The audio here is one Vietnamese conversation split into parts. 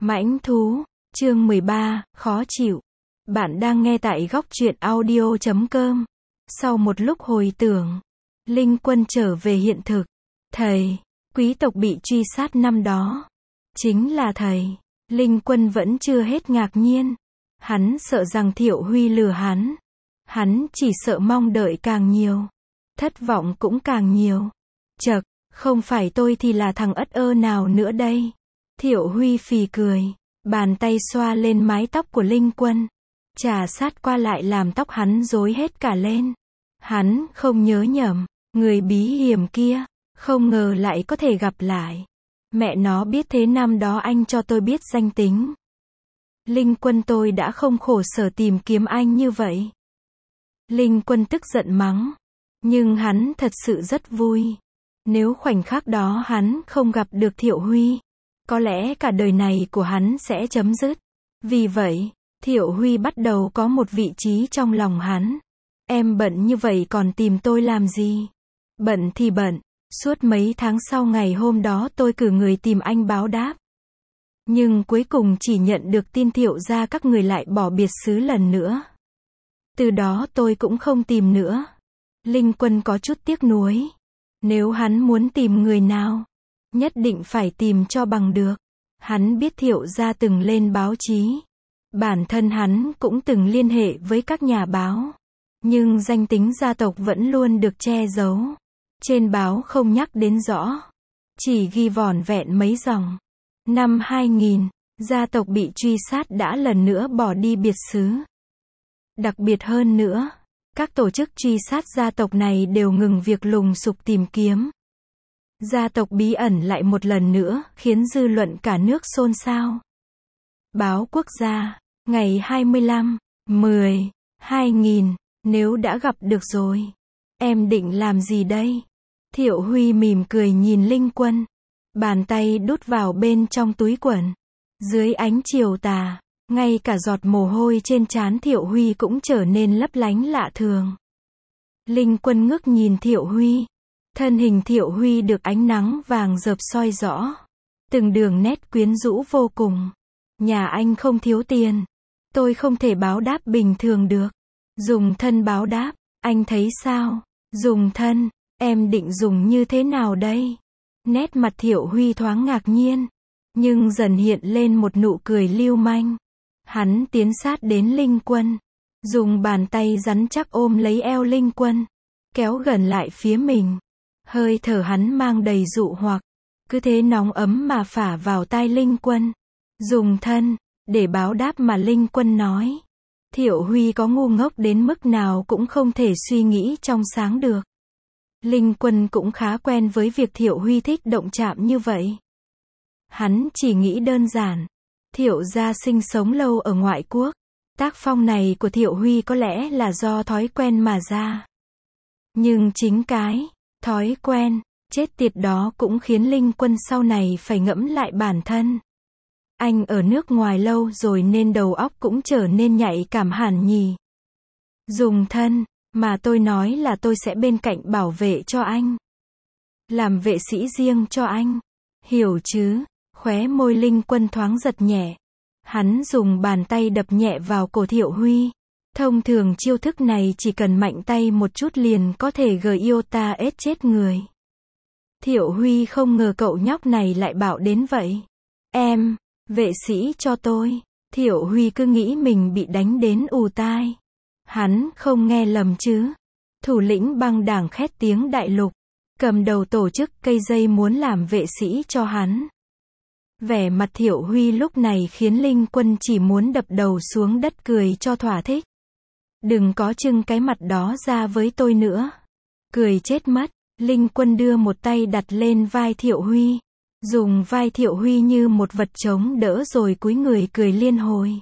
Mãnh thú, chương 13, khó chịu. Bạn đang nghe tại góc truyện audio.com. Sau một lúc hồi tưởng, Linh Quân trở về hiện thực. Thầy, quý tộc bị truy sát năm đó. Chính là thầy. Linh Quân vẫn chưa hết ngạc nhiên. Hắn sợ rằng Thiệu Huy lừa hắn. Hắn chỉ sợ mong đợi càng nhiều. Thất vọng cũng càng nhiều. Chậc, không phải tôi thì là thằng ất ơ nào nữa đây. Thiệu Huy phì cười, bàn tay xoa lên mái tóc của Linh Quân. Chà sát qua lại làm tóc hắn rối hết cả lên. Hắn không nhớ nhầm, người bí hiểm kia, không ngờ lại có thể gặp lại. Mẹ nó biết thế năm đó anh cho tôi biết danh tính. Linh Quân, tôi đã không khổ sở tìm kiếm anh như vậy. Linh Quân tức giận mắng. Nhưng hắn thật sự rất vui. Nếu khoảnh khắc đó hắn không gặp được Thiệu Huy, có lẽ cả đời này của hắn sẽ chấm dứt. Vì vậy, Thiệu Huy bắt đầu có một vị trí trong lòng hắn. Em bận như vậy còn tìm tôi làm gì? Bận thì bận. Suốt mấy tháng sau ngày hôm đó tôi cử người tìm anh báo đáp. Nhưng cuối cùng chỉ nhận được tin Thiệu gia các người lại bỏ biệt xứ lần nữa. Từ đó tôi cũng không tìm nữa. Linh Quân có chút tiếc nuối. Nếu hắn muốn tìm người nào, nhất định phải tìm cho bằng được. Hắn biết Thiệu gia từng lên báo chí. Bản thân hắn cũng từng liên hệ với các nhà báo. Nhưng danh tính gia tộc vẫn luôn được che giấu. Trên báo không nhắc đến rõ. Chỉ ghi vỏn vẹn mấy dòng. Năm 2000, gia tộc bị truy sát đã lần nữa bỏ đi biệt xứ. Đặc biệt hơn nữa, các tổ chức truy sát gia tộc này đều ngừng việc lùng sục tìm kiếm. Gia tộc bí ẩn lại một lần nữa, khiến dư luận cả nước xôn xao. Báo Quốc gia, ngày 25/10/2000, nếu đã gặp được rồi, em định làm gì đây? Thiệu Huy mỉm cười nhìn Linh Quân. Bàn tay đút vào bên trong túi quần. Dưới ánh chiều tà, ngay cả giọt mồ hôi trên trán Thiệu Huy cũng trở nên lấp lánh lạ thường. Linh Quân ngước nhìn Thiệu Huy. Thân hình Thiệu Huy được ánh nắng vàng rợp soi rõ. Từng đường nét quyến rũ vô cùng. Nhà anh không thiếu tiền. Tôi không thể báo đáp bình thường được. Dùng thân báo đáp, anh thấy sao? Dùng thân, em định dùng như thế nào đây? Nét mặt Thiệu Huy thoáng ngạc nhiên. Nhưng dần hiện lên một nụ cười lưu manh. Hắn tiến sát đến Linh Quân. Dùng bàn tay rắn chắc ôm lấy eo Linh Quân. Kéo gần lại phía mình. Hơi thở hắn mang đầy dụ hoặc. Cứ thế nóng ấm mà phả vào tai Linh Quân. Dùng thân, để báo đáp mà Linh Quân nói. Thiệu Huy có ngu ngốc đến mức nào cũng không thể suy nghĩ trong sáng được. Linh Quân cũng khá quen với việc Thiệu Huy thích động chạm như vậy. Hắn chỉ nghĩ đơn giản. Thiệu gia sinh sống lâu ở ngoại quốc. Tác phong này của Thiệu Huy có lẽ là do thói quen mà ra. Nhưng chính cái thói quen chết tiệt đó cũng khiến Linh Quân sau này phải ngẫm lại bản thân. Anh ở nước ngoài lâu rồi nên đầu óc cũng trở nên nhạy cảm hẳn nhỉ. Dùng thân, mà tôi nói là tôi sẽ bên cạnh bảo vệ cho anh. Làm vệ sĩ riêng cho anh. Hiểu chứ? Khóe môi Linh Quân thoáng giật nhẹ. Hắn dùng bàn tay đập nhẹ vào cổ Thiệu Huy. Thông thường chiêu thức này chỉ cần mạnh tay một chút liền có thể gợi yêu ta ết chết người. Thiệu Huy không ngờ cậu nhóc này lại bảo đến vậy. Em, vệ sĩ cho tôi. Thiệu Huy cứ nghĩ mình bị đánh đến ù tai. Hắn không nghe lầm chứ. Thủ lĩnh băng đảng khét tiếng đại lục. Cầm đầu tổ chức cây dây muốn làm vệ sĩ cho hắn. Vẻ mặt Thiệu Huy lúc này khiến Linh Quân chỉ muốn đập đầu xuống đất cười cho thỏa thích. Đừng có trưng cái mặt đó ra với tôi nữa. Cười chết mất. Linh Quân đưa một tay đặt lên vai Thiệu Huy. Dùng vai Thiệu Huy như một vật chống đỡ rồi cúi người cười liên hồi.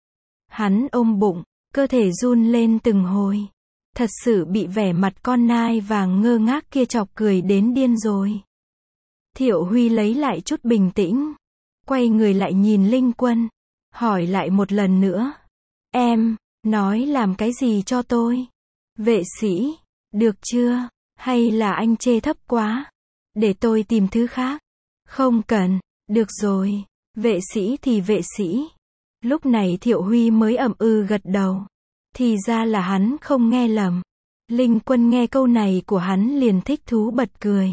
Hắn ôm bụng, cơ thể run lên từng hồi. Thật sự bị vẻ mặt con nai vàng ngơ ngác kia chọc cười đến điên rồi. Thiệu Huy lấy lại chút bình tĩnh. Quay người lại nhìn Linh Quân. Hỏi lại một lần nữa. Em, nói làm cái gì cho tôi? Vệ sĩ, được chưa? Hay là anh chê thấp quá? Để tôi tìm thứ khác. Không cần, được rồi. Vệ sĩ thì vệ sĩ. Lúc này Thiệu Huy mới ậm gật đầu. Thì ra là hắn không nghe lầm. Linh Quân nghe câu này của hắn liền thích thú bật cười.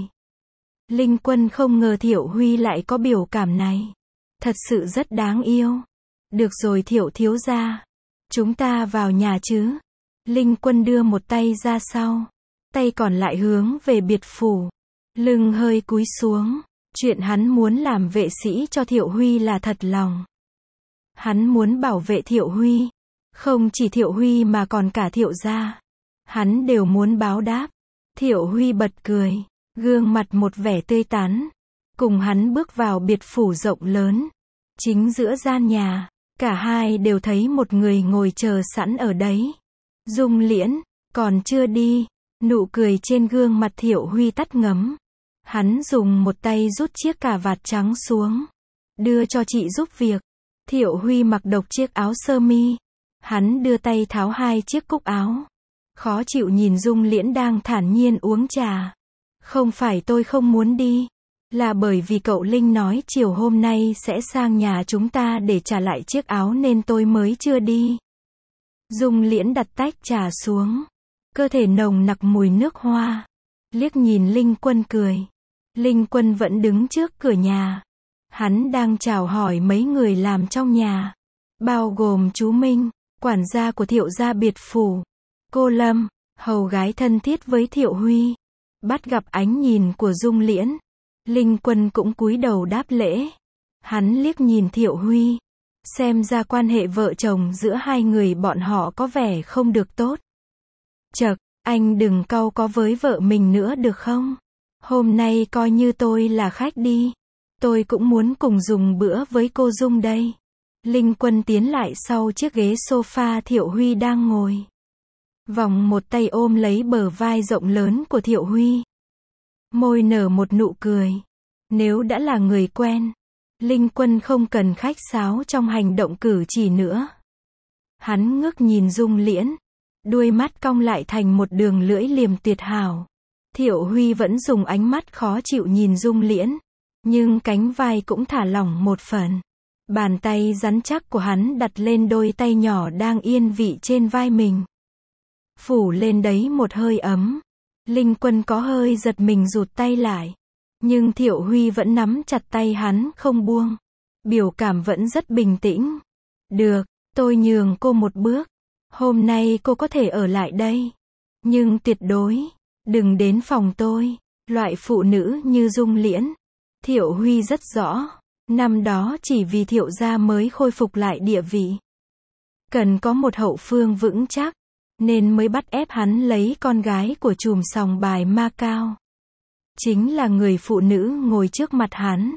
Linh Quân không ngờ Thiệu Huy lại có biểu cảm này. Thật sự rất đáng yêu. Được rồi Thiệu thiếu gia. Chúng ta vào nhà chứ. Linh Quân đưa một tay ra sau. Tay còn lại hướng về biệt phủ. Lưng hơi cúi xuống. Chuyện hắn muốn làm vệ sĩ cho Thiệu Huy là thật lòng. Hắn muốn bảo vệ Thiệu Huy. Không chỉ Thiệu Huy mà còn cả Thiệu gia. Hắn đều muốn báo đáp. Thiệu Huy bật cười. Gương mặt một vẻ tươi tắn. Cùng hắn bước vào biệt phủ rộng lớn. Chính giữa gian nhà. Cả hai đều thấy một người ngồi chờ sẵn ở đấy. Dung Liễn, còn chưa đi. Nụ cười trên gương mặt Thiệu Huy tắt ngấm. Hắn dùng một tay rút chiếc cà vạt trắng xuống. Đưa cho chị giúp việc. Thiệu Huy mặc độc chiếc áo sơ mi. Hắn đưa tay tháo hai chiếc cúc áo. Khó chịu nhìn Dung Liễn đang thản nhiên uống trà. Không phải tôi không muốn đi. Là bởi vì cậu Linh nói chiều hôm nay sẽ sang nhà chúng ta để trả lại chiếc áo nên tôi mới chưa đi. Dung Liễn đặt tách trà xuống. Cơ thể nồng nặc mùi nước hoa. Liếc nhìn Linh Quân cười. Linh Quân vẫn đứng trước cửa nhà. Hắn đang chào hỏi mấy người làm trong nhà. Bao gồm chú Minh, quản gia của Thiệu gia biệt phủ. Cô Lâm, hầu gái thân thiết với Thiệu Huy. Bắt gặp ánh nhìn của Dung Liễn. Linh Quân cũng cúi đầu đáp lễ. Hắn liếc nhìn Thiệu Huy. Xem ra quan hệ vợ chồng giữa hai người bọn họ có vẻ không được tốt. Chậc, anh đừng cau có với vợ mình nữa được không? Hôm nay coi như tôi là khách đi. Tôi cũng muốn cùng dùng bữa với cô Dung đây. Linh Quân tiến lại sau chiếc ghế sofa Thiệu Huy đang ngồi. Vòng một tay ôm lấy bờ vai rộng lớn của Thiệu Huy. Môi nở một nụ cười. Nếu đã là người quen, Linh Quân không cần khách sáo trong hành động cử chỉ nữa. Hắn ngước nhìn Dung Liễn. Đuôi mắt cong lại thành một đường lưỡi liềm tuyệt hảo. Thiệu Huy vẫn dùng ánh mắt khó chịu nhìn Dung Liễn. Nhưng cánh vai cũng thả lỏng một phần. Bàn tay rắn chắc của hắn đặt lên đôi tay nhỏ đang yên vị trên vai mình. Phủ lên đấy một hơi ấm. Linh Quân có hơi giật mình rụt tay lại. Nhưng Thiệu Huy vẫn nắm chặt tay hắn không buông. Biểu cảm vẫn rất bình tĩnh. Được, tôi nhường cô một bước. Hôm nay cô có thể ở lại đây. Nhưng tuyệt đối, đừng đến phòng tôi. Loại phụ nữ như Dung Liễn. Thiệu Huy rất rõ. Năm đó chỉ vì Thiệu gia mới khôi phục lại địa vị. Cần có một hậu phương vững chắc. Nên mới bắt ép hắn lấy con gái của trùm sòng bài Macao. Chính là người phụ nữ ngồi trước mặt hắn.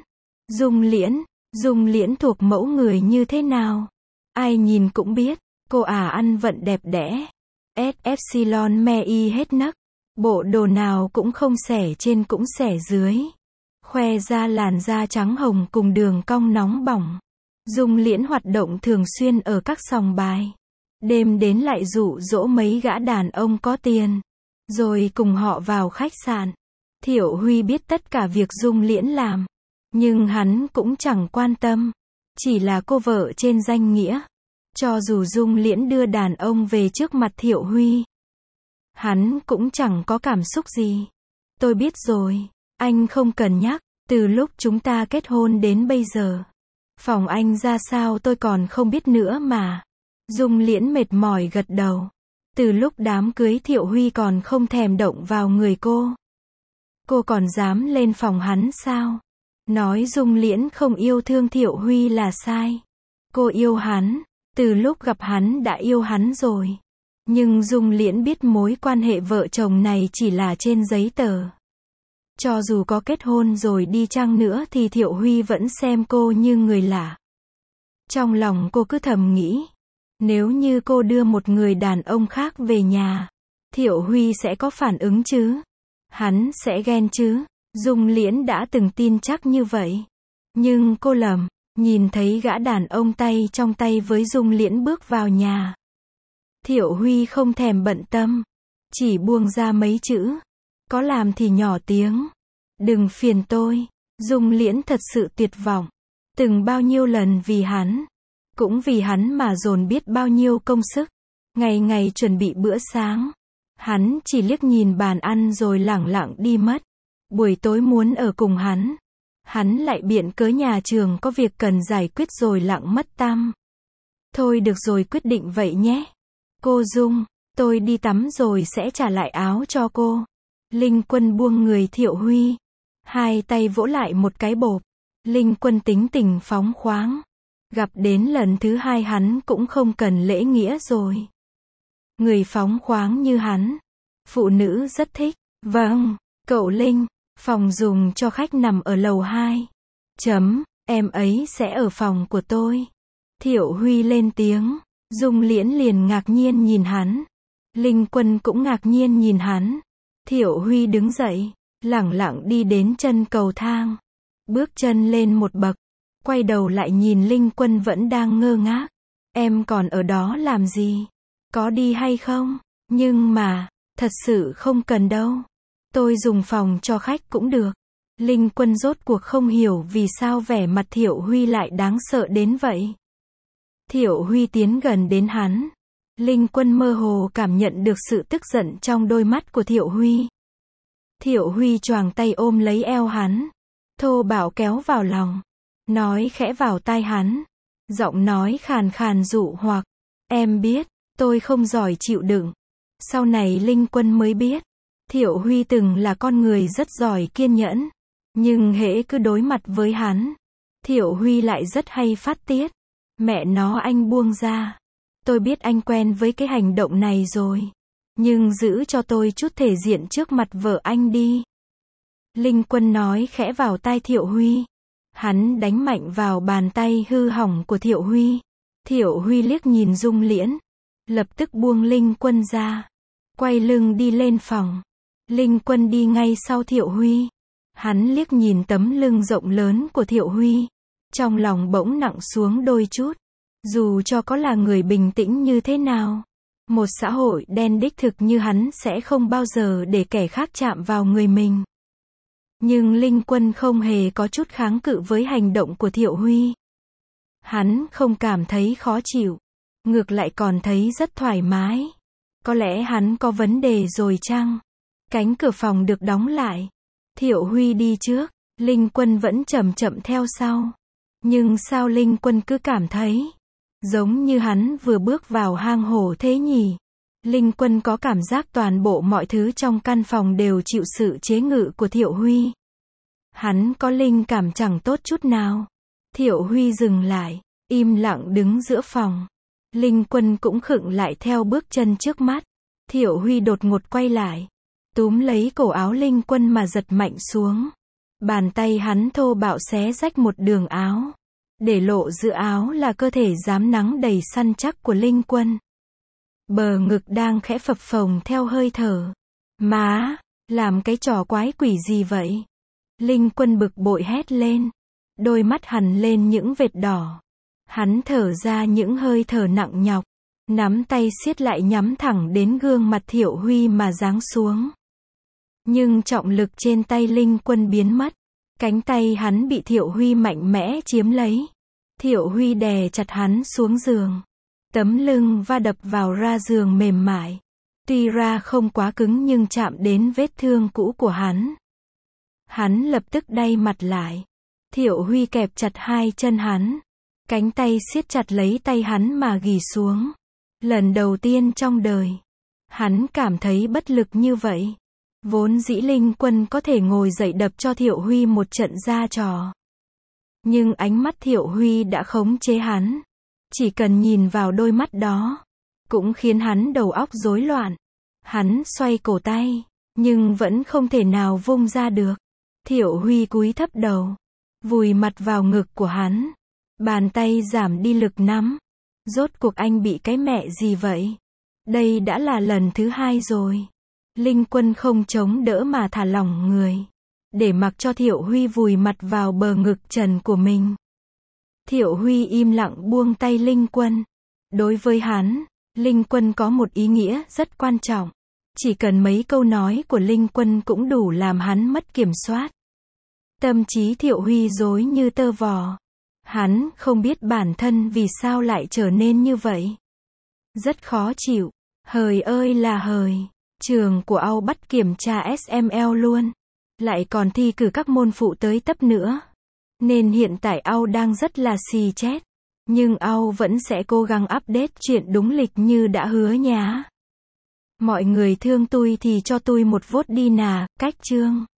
Dung Liễn thuộc mẫu người như thế nào? Ai nhìn cũng biết. Cô ăn vận đẹp đẽ. Epsilon me y hết nấc. Bộ đồ nào cũng không xẻ trên cũng xẻ dưới. Khoe ra làn da trắng hồng cùng đường cong nóng bỏng. Dung Liễn hoạt động thường xuyên ở các sòng bài. Đêm đến lại dụ dỗ mấy gã đàn ông có tiền. Rồi cùng họ vào khách sạn. Thiệu Huy biết tất cả việc Dung Liễn làm. Nhưng hắn cũng chẳng quan tâm. Chỉ là cô vợ trên danh nghĩa. Cho dù Dung Liễn đưa đàn ông về trước mặt Thiệu Huy. Hắn cũng chẳng có cảm xúc gì. Tôi biết rồi. Anh không cần nhắc. Từ lúc chúng ta kết hôn đến bây giờ. Phòng anh ra sao tôi còn không biết nữa mà. Dung Liễn mệt mỏi gật đầu. Từ lúc đám cưới Thiệu Huy còn không thèm động vào người cô. Cô còn dám lên phòng hắn sao? Nói Dung Liễn không yêu thương Thiệu Huy là sai. Cô yêu hắn. Từ lúc gặp hắn đã yêu hắn rồi. Nhưng Dung Liễn biết mối quan hệ vợ chồng này chỉ là trên giấy tờ. Cho dù có kết hôn rồi đi chăng nữa thì Thiệu Huy vẫn xem cô như người lạ. Trong lòng cô cứ thầm nghĩ. Nếu như cô đưa một người đàn ông khác về nhà, Thiệu Huy sẽ có phản ứng chứ? Hắn sẽ ghen chứ? Dung Liễn đã từng tin chắc như vậy. Nhưng cô lầm, nhìn thấy gã đàn ông tay trong tay với Dung Liễn bước vào nhà. Thiệu Huy không thèm bận tâm, chỉ buông ra mấy chữ. Có làm thì nhỏ tiếng. Đừng phiền tôi. Dung Liễn thật sự tuyệt vọng. Từng bao nhiêu lần vì hắn, cũng vì hắn mà dồn biết bao nhiêu công sức, ngày ngày chuẩn bị bữa sáng. Hắn chỉ liếc nhìn bàn ăn rồi lẳng lặng đi mất. Buổi tối muốn ở cùng hắn lại biện cớ nhà trường có việc cần giải quyết rồi lặng mất tăm. Thôi được rồi, quyết định vậy nhé. Cô Dung, tôi đi tắm rồi sẽ trả lại áo cho cô. Linh Quân buông người Thiệu Huy, hai tay vỗ lại một cái bộp. Linh Quân tính tình phóng khoáng. Gặp đến lần thứ hai hắn cũng không cần lễ nghĩa rồi. Người phóng khoáng như hắn, phụ nữ rất thích. Vâng, cậu Linh, phòng dùng cho khách nằm ở lầu 2. Em ấy sẽ ở phòng của tôi. Thiệu Huy lên tiếng. Dung Liễn liền ngạc nhiên nhìn hắn. Linh Quân cũng ngạc nhiên nhìn hắn. Thiệu Huy đứng dậy, lẳng lặng đi đến chân cầu thang. Bước chân lên một bậc, quay đầu lại nhìn Linh Quân vẫn đang ngơ ngác. Em còn ở đó làm gì? Có đi hay không? Nhưng mà, thật sự không cần đâu. Tôi dùng phòng cho khách cũng được. Linh Quân rốt cuộc không hiểu vì sao vẻ mặt Thiệu Huy lại đáng sợ đến vậy. Thiệu Huy tiến gần đến hắn. Linh Quân mơ hồ cảm nhận được sự tức giận trong đôi mắt của Thiệu Huy. Thiệu Huy choàng tay ôm lấy eo hắn, thô bạo kéo vào lòng, nói khẽ vào tai hắn. Giọng nói khàn khàn dụ hoặc. Em biết, tôi không giỏi chịu đựng. Sau này Linh Quân mới biết, Thiệu Huy từng là con người rất giỏi kiên nhẫn. Nhưng hễ cứ đối mặt với hắn, Thiệu Huy lại rất hay phát tiết. Mẹ nó, anh buông ra. Tôi biết anh quen với cái hành động này rồi. Nhưng giữ cho tôi chút thể diện trước mặt vợ anh đi. Linh Quân nói khẽ vào tai Thiệu Huy. Hắn đánh mạnh vào bàn tay hư hỏng của Thiệu Huy. Thiệu Huy liếc nhìn Dung Liễn, lập tức buông Linh Quân ra, quay lưng đi lên phòng. Linh Quân đi ngay sau Thiệu Huy. Hắn liếc nhìn tấm lưng rộng lớn của Thiệu Huy, trong lòng bỗng nặng xuống đôi chút. Dù cho có là người bình tĩnh như thế nào, một xã hội đen đích thực như hắn sẽ không bao giờ để kẻ khác chạm vào người mình. Nhưng Linh Quân không hề có chút kháng cự với hành động của Thiệu Huy. Hắn không cảm thấy khó chịu, ngược lại còn thấy rất thoải mái. Có lẽ hắn có vấn đề rồi chăng? Cánh cửa phòng được đóng lại. Thiệu Huy đi trước, Linh Quân vẫn chậm chậm theo sau. Nhưng sao Linh Quân cứ cảm thấy giống như hắn vừa bước vào hang hổ thế nhỉ? Linh Quân có cảm giác toàn bộ mọi thứ trong căn phòng đều chịu sự chế ngự của Thiệu Huy. Hắn có linh cảm chẳng tốt chút nào. Thiệu Huy dừng lại, im lặng đứng giữa phòng. Linh Quân cũng khựng lại theo bước chân trước mắt. Thiệu Huy đột ngột quay lại, túm lấy cổ áo Linh Quân mà giật mạnh xuống. Bàn tay hắn thô bạo xé rách một đường áo, để lộ giữa áo là cơ thể rám nắng đầy săn chắc của Linh Quân. Bờ ngực đang khẽ phập phồng theo hơi thở. Má, làm cái trò quái quỷ gì vậy? Linh Quân bực bội hét lên. Đôi mắt hằn lên những vệt đỏ. Hắn thở ra những hơi thở nặng nhọc. Nắm tay siết lại nhắm thẳng đến gương mặt Thiệu Huy mà giáng xuống. Nhưng trọng lực trên tay Linh Quân biến mất. Cánh tay hắn bị Thiệu Huy mạnh mẽ chiếm lấy. Thiệu Huy đè chặt hắn xuống giường. Tấm lưng va đập vào ra giường mềm mại. Tuy ra không quá cứng nhưng chạm đến vết thương cũ của hắn. Hắn lập tức đay mặt lại. Thiệu Huy kẹp chặt hai chân hắn. Cánh tay siết chặt lấy tay hắn mà ghì xuống. Lần đầu tiên trong đời, hắn cảm thấy bất lực như vậy. Vốn dĩ Linh Quân có thể ngồi dậy đập cho Thiệu Huy một trận ra trò. Nhưng ánh mắt Thiệu Huy đã khống chế hắn. Chỉ cần nhìn vào đôi mắt đó, cũng khiến hắn đầu óc rối loạn. Hắn xoay cổ tay, nhưng vẫn không thể nào vung ra được. Thiệu Huy cúi thấp đầu, vùi mặt vào ngực của hắn. Bàn tay giảm đi lực nắm. Rốt cuộc anh bị cái mẹ gì vậy? Đây đã là lần thứ hai rồi. Linh Quân không chống đỡ mà thả lỏng người, để mặc cho Thiệu Huy vùi mặt vào bờ ngực trần của mình. Thiệu Huy im lặng buông tay Linh Quân. Đối với hắn, Linh Quân có một ý nghĩa rất quan trọng. Chỉ cần mấy câu nói của Linh Quân cũng đủ làm hắn mất kiểm soát. Tâm trí Thiệu Huy rối như tơ vò. Hắn không biết bản thân vì sao lại trở nên như vậy. Rất khó chịu. Hời ơi là hời. Trường của Âu bắt kiểm tra SML luôn. Lại còn thi cử các môn phụ tới tấp nữa. Nên hiện tại Âu đang rất là xì chết. Nhưng Âu vẫn sẽ cố gắng update chuyện đúng lịch như đã hứa nhá. Mọi người thương tôi thì cho tôi một vote đi nà, cách chương.